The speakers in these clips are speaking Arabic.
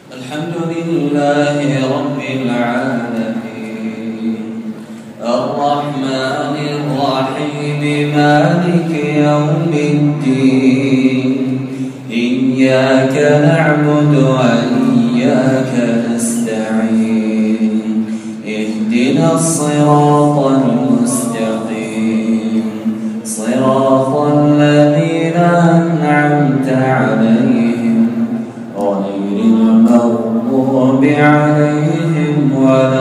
الحمد لله رب العالمين الرحمن الرحيم مالك يوم الدين إياك نعبد وإياك نستعين اهدنا الصراط المستقيم صراط الذين أنعمت عليهم غير المغضوب عليهم ولا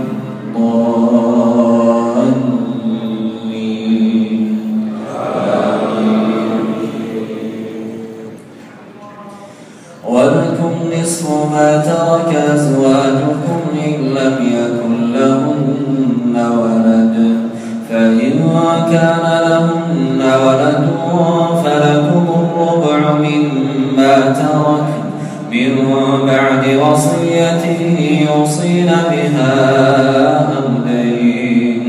الضالين ولكم نصف ما ترك أزواجكم إن لم يكن لهن ولد فإن كان لهن ولد فلكم الربع مما ترك من بعد وصية يوصين بها أو دين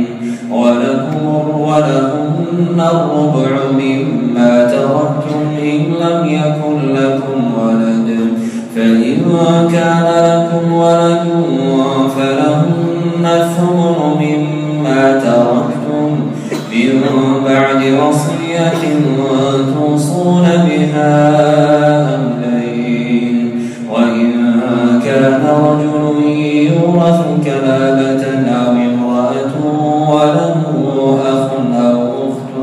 ولهن الربع مما تركتم إن لم يكن لكم ولد فإن كان لكم ولد فلهن الثمن مما تركتم من بعد وصية توصون بها أو دين وإن كان رجل يورث كلالة أو امرأة وله أخ أو أخت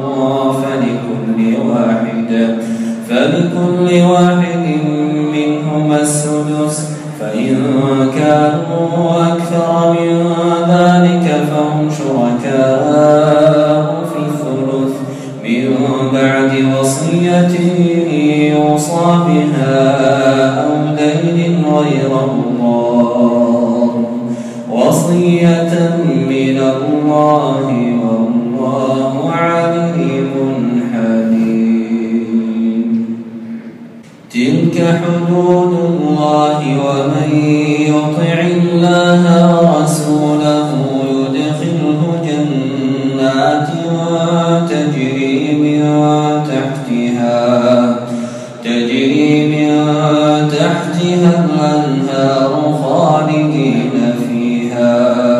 فلكل واحد منهما السدس فإن كانوا أكثر من ذلك فهم شركاء في الثلث من بعد وصية يوصى بها أو دين غير الله وصية من الله والله عليم حليم. تلك حدود الله ومن يطع الله ورسوله يدخله جنات تجري من تحتها الأنهار خالدين فيها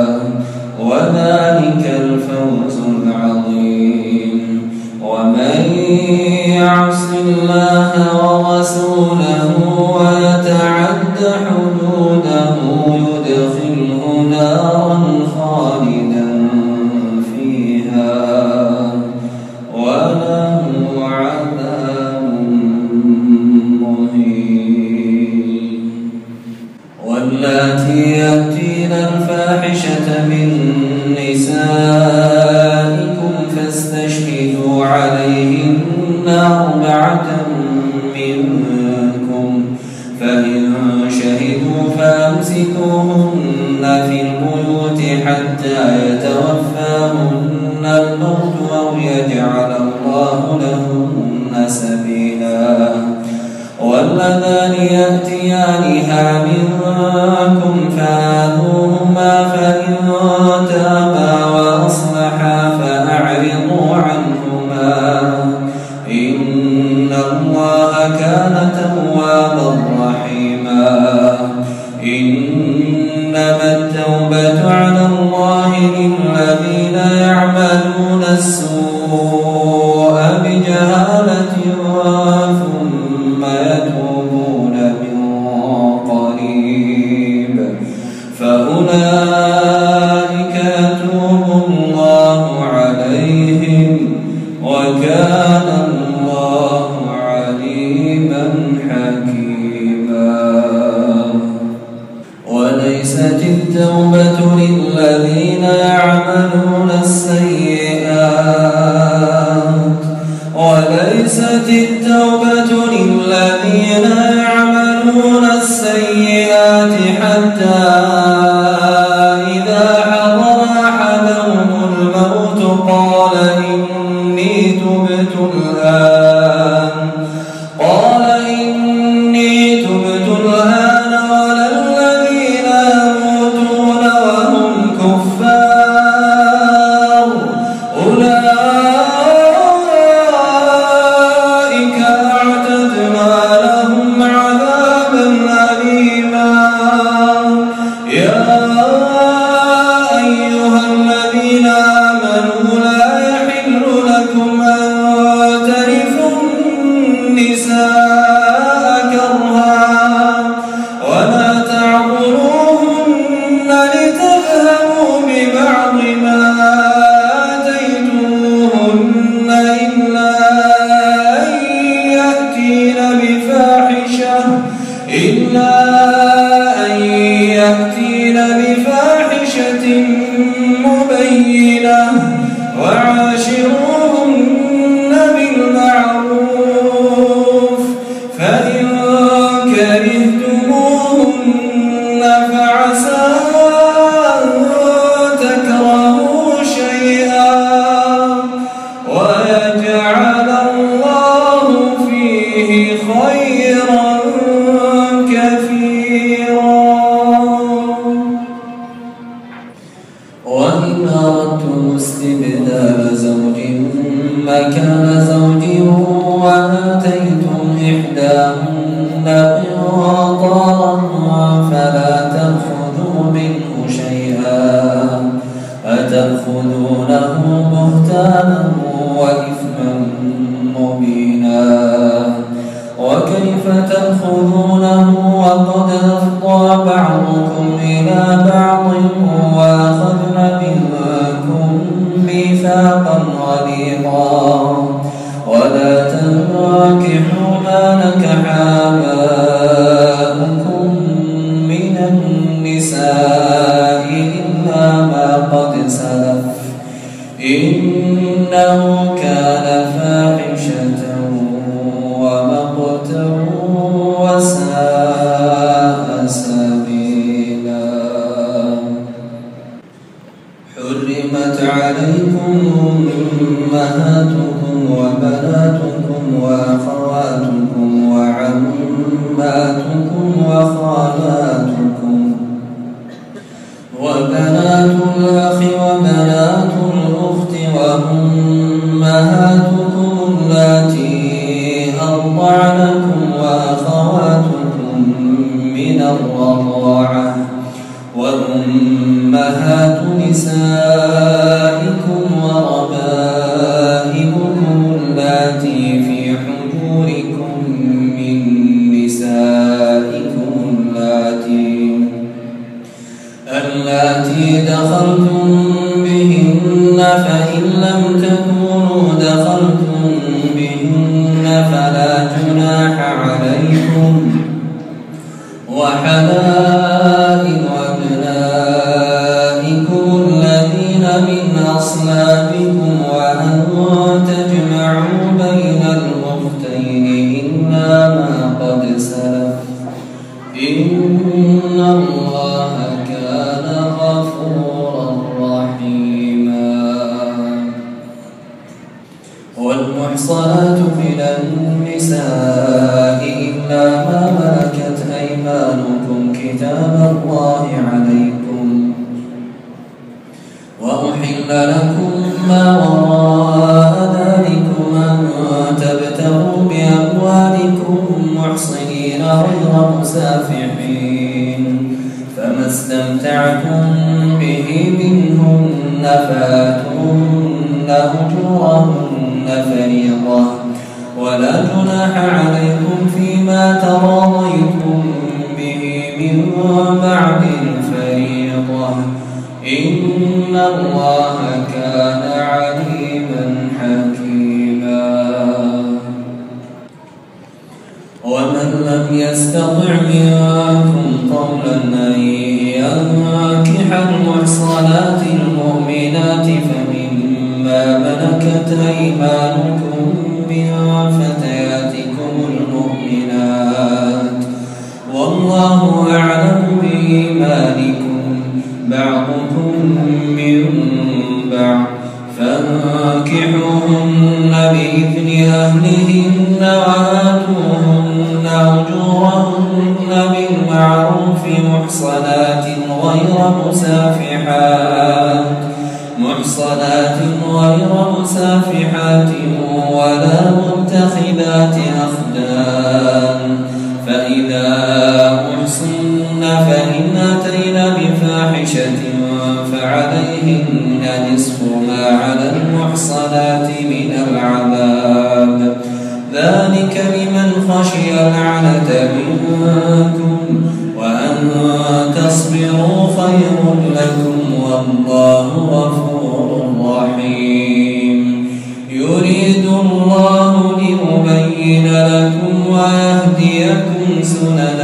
وذلك الفوز العظيم. ومن يعص الله ورسوله ويتعد حدوده يدخله نارا خالدا فيها وله عذاب مهين. واللاتي يأتين الفاحشة من نسائكم فاستشهدوا عليهن 4 منكم فإن شهدوا فأمسكوهن في البيوت حتى يتوفاهن الموت أو يجعل الله لهن سبيلا. واللذان يأتيانها منكم فآذوهما فإن تابا وأصلحا فأعرضوا عنهما إن الله كان توابا رحيما. إنما التوبة على الله للذين يعملون السوء بجهالة ثم يتوبون من قريب فأولئك يتوب الله عليهم وكان الله عليما حكيما. وليست التوبة للذين يعملون السيئات حتى إذا حضر أحدهم الموت قال إني تبت الآن ولا الذين يموتون وهم كفار أولئك أعتدنا لهم عذابا أليما. أن يأتين بفاحشة مبينة وعاشروهن بالمعروف فإن كرهتموهن فعسى أن تكرهوا شيئا ويجعل الله فيه خيرا كثيرا. وإن أردتم استبدال زوج مكان زوج وآتيتم إحداهن قنطارا فلا تأخذوا منه شيئا أتأخذونه بهتانا وإثما مبينا وكيف تأخذونه وقد أفضى بعضكم إلى بعض وأخذن منكم ميثاقا غليظا ولا تنكحوا ما نكح آباؤكم من النساء إلا ما قد سلف إنه كان فاحشة ومقتا وساء سبيلا. حرمت عليكم أمهاتكم وبناتكم وأخواتكم وعماتكم وخالاتكم وبنات الأخ وبنات الأخت وأمهاتكم اللاتي أرضعنكم وأخواتكم من الرضاعة وأمهات نسائكم وربائبكم اللاتي في حجوركم من نسائكم اللاتي دخلتم بهن فإن لم تكونوا دخلتم بهن فلا جناح عليكم وحلائل أبنائكم الذين من أصلابكم وأن تجمعوا بين الأختين إلا ما قد سلف إن الله كان غفورا رحيما. والمحصنات من النساء إلا ما ملكت أيمانكم كتاب الله عليكم وأحل لكم ما وراء ذلكم أن تبتغوا بأموالكم محصنين غير مسافحين فما استمتعتم به منهن فآتوهن أجورهن فريضة ولا جناح عليكم فيما تراضيتم به من بعد الفريضة إن الله كان عليما حكيما. ومن لم يستطع منكم قولا أن ينكح المحصنات المؤمنات فمما ملكت أيمانكم من فتياتكم المؤمنات والله أعلم بإيمانكم بعضكم من بعض فانكحوهن بإذن أهلهن وآتوهن أجورهن بالمعروف محصنات غير مسافحات ولا متخذات أخدان فإذا أحصن فإن أتين بفاحشة فعليهن نصف ما على المحصنات من العذاب ذلك لمن خشي العنة منكم وأن تصبروا خير لكم والله غفور رحيم. يريد الله ليبين لكم ويهديكم سنن